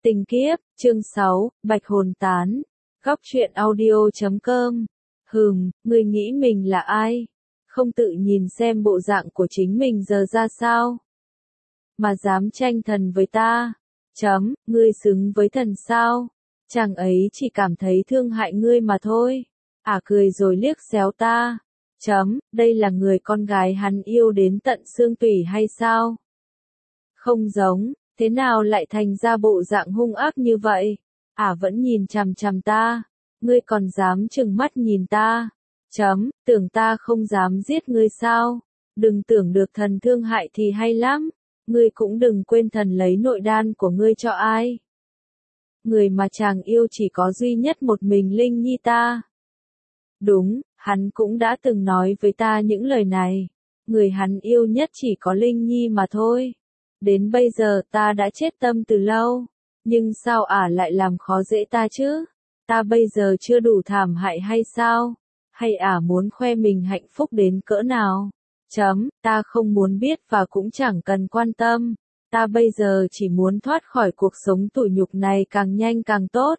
Tình kiếp, chương 6, Bạch hồn tán. Góc truyện audio.com. Ngươi nghĩ mình là ai? Không tự nhìn xem bộ dạng của chính mình giờ ra sao? Mà dám tranh thần với ta? Ngươi xứng với thần sao? Chàng ấy chỉ cảm thấy thương hại ngươi mà thôi. Cười rồi liếc xéo ta. Đây là người con gái hắn yêu đến tận xương tủy hay sao? Không giống. Thế nào lại thành ra bộ dạng hung ác như vậy? Vẫn nhìn chằm chằm ta. Ngươi còn dám trừng mắt nhìn ta. Tưởng ta không dám giết ngươi sao? Đừng tưởng được thần thương hại thì hay lắm. Ngươi cũng đừng quên thần lấy nội đan của ngươi cho ai. Người mà chàng yêu chỉ có duy nhất một mình Linh Nhi ta. Đúng, hắn cũng đã từng nói với ta những lời này. Người hắn yêu nhất chỉ có Linh Nhi mà thôi. Đến bây giờ ta đã chết tâm từ lâu, nhưng sao lại làm khó dễ ta chứ? Ta bây giờ chưa đủ thảm hại hay sao? Hay muốn khoe mình hạnh phúc đến cỡ nào? Ta không muốn biết và cũng chẳng cần quan tâm. Ta bây giờ chỉ muốn thoát khỏi cuộc sống tủi nhục này càng nhanh càng tốt.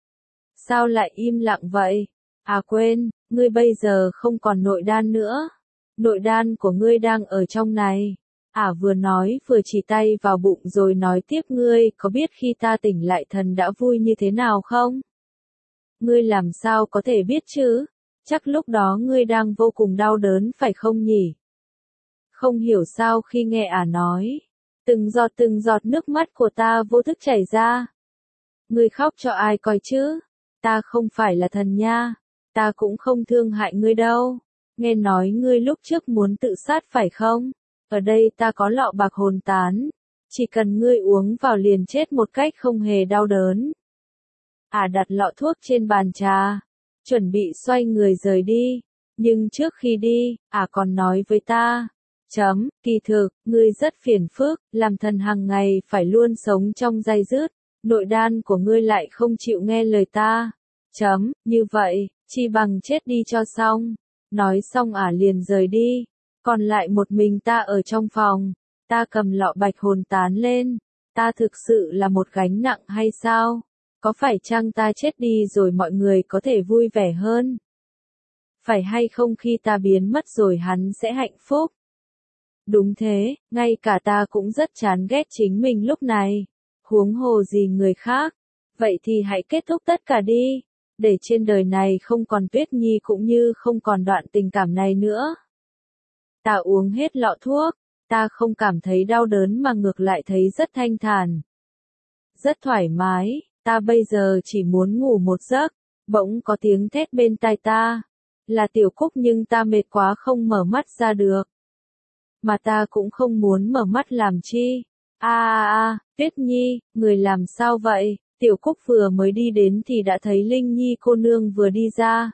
Sao lại im lặng vậy? Quên, ngươi bây giờ không còn nội đan nữa. Nội đan của ngươi đang ở trong này. Vừa nói vừa chỉ tay vào bụng rồi nói tiếp, ngươi có biết khi ta tỉnh lại thần đã vui như thế nào không? Ngươi làm sao có thể biết chứ? Chắc lúc đó ngươi đang vô cùng đau đớn phải không nhỉ? Không hiểu sao khi nghe nói, từng giọt nước mắt của ta vô thức chảy ra. Ngươi khóc cho ai coi chứ? Ta không phải là thần nha. Ta cũng không thương hại ngươi đâu. Nghe nói ngươi lúc trước muốn tự sát phải không? Ở đây ta có lọ bạc hồn tán. Chỉ cần ngươi uống vào liền chết một cách không hề đau đớn. Đặt lọ thuốc trên bàn trà. Chuẩn bị xoay người rời đi. Nhưng trước khi đi, còn nói với ta. Kỳ thực, ngươi rất phiền phức, làm thần hàng ngày phải luôn sống trong day dứt. Nội đan của ngươi lại không chịu nghe lời ta. Như vậy, chi bằng chết đi cho xong. Nói xong liền rời đi. Còn lại một mình ta ở trong phòng. Ta cầm lọ bạch hồn tán lên. Ta thực sự là một gánh nặng hay sao? Có phải chăng ta chết đi rồi mọi người có thể vui vẻ hơn? Phải hay không khi ta biến mất rồi hắn sẽ hạnh phúc? Đúng thế, ngay cả ta cũng rất chán ghét chính mình lúc này. Huống hồ gì người khác. Vậy thì hãy kết thúc tất cả đi. Để trên đời này không còn Tuyết Nhi cũng như không còn đoạn tình cảm này nữa. Ta uống hết lọ thuốc, ta không cảm thấy đau đớn mà ngược lại thấy rất thanh thản. Rất thoải mái, ta bây giờ chỉ muốn ngủ một giấc. Bỗng có tiếng thét bên tai ta. Là Tiểu Cúc, nhưng ta mệt quá không mở mắt ra được. Mà ta cũng không muốn mở mắt làm chi. Tuyết Nhi, người làm sao vậy? Tiểu Cúc vừa mới đi đến thì đã thấy Linh Nhi cô nương vừa đi ra.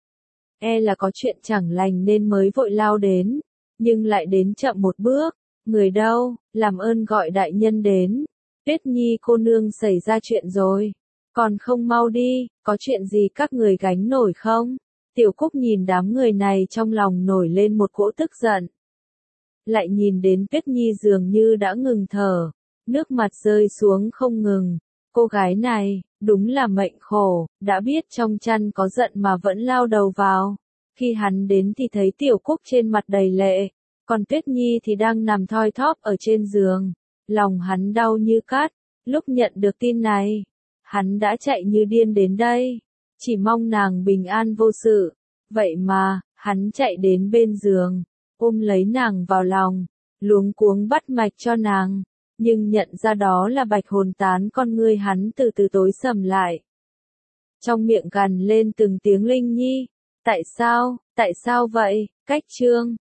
Là có chuyện chẳng lành nên mới vội lao đến. Nhưng lại đến chậm một bước. Người đâu, làm ơn gọi đại nhân đến. Tuyết Nhi cô nương xảy ra chuyện rồi. Còn không mau đi, có chuyện gì các người gánh nổi không? Tiểu Cúc nhìn đám người này trong lòng nổi lên một cỗ tức giận. Lại nhìn đến Tuyết Nhi dường như đã ngừng thở. Nước mặt rơi xuống không ngừng. Cô gái này, đúng là mệnh khổ, đã biết trong chăn có giận mà vẫn lao đầu vào. Khi hắn đến thì thấy Tiểu Cúc trên mặt đầy lệ, còn Tuyết Nhi thì đang nằm thoi thóp ở trên giường. Lòng hắn đau như cắt, lúc nhận được tin này, hắn đã chạy như điên đến đây, chỉ mong nàng bình an vô sự. Vậy mà, hắn chạy đến bên giường, ôm lấy nàng vào lòng, luống cuống bắt mạch cho nàng, nhưng nhận ra đó là bạch hồn tán. Con ngươi hắn từ từ tối sầm lại. Trong miệng gằn lên từng tiếng Linh Nhi. Tại sao vậy? Cách chương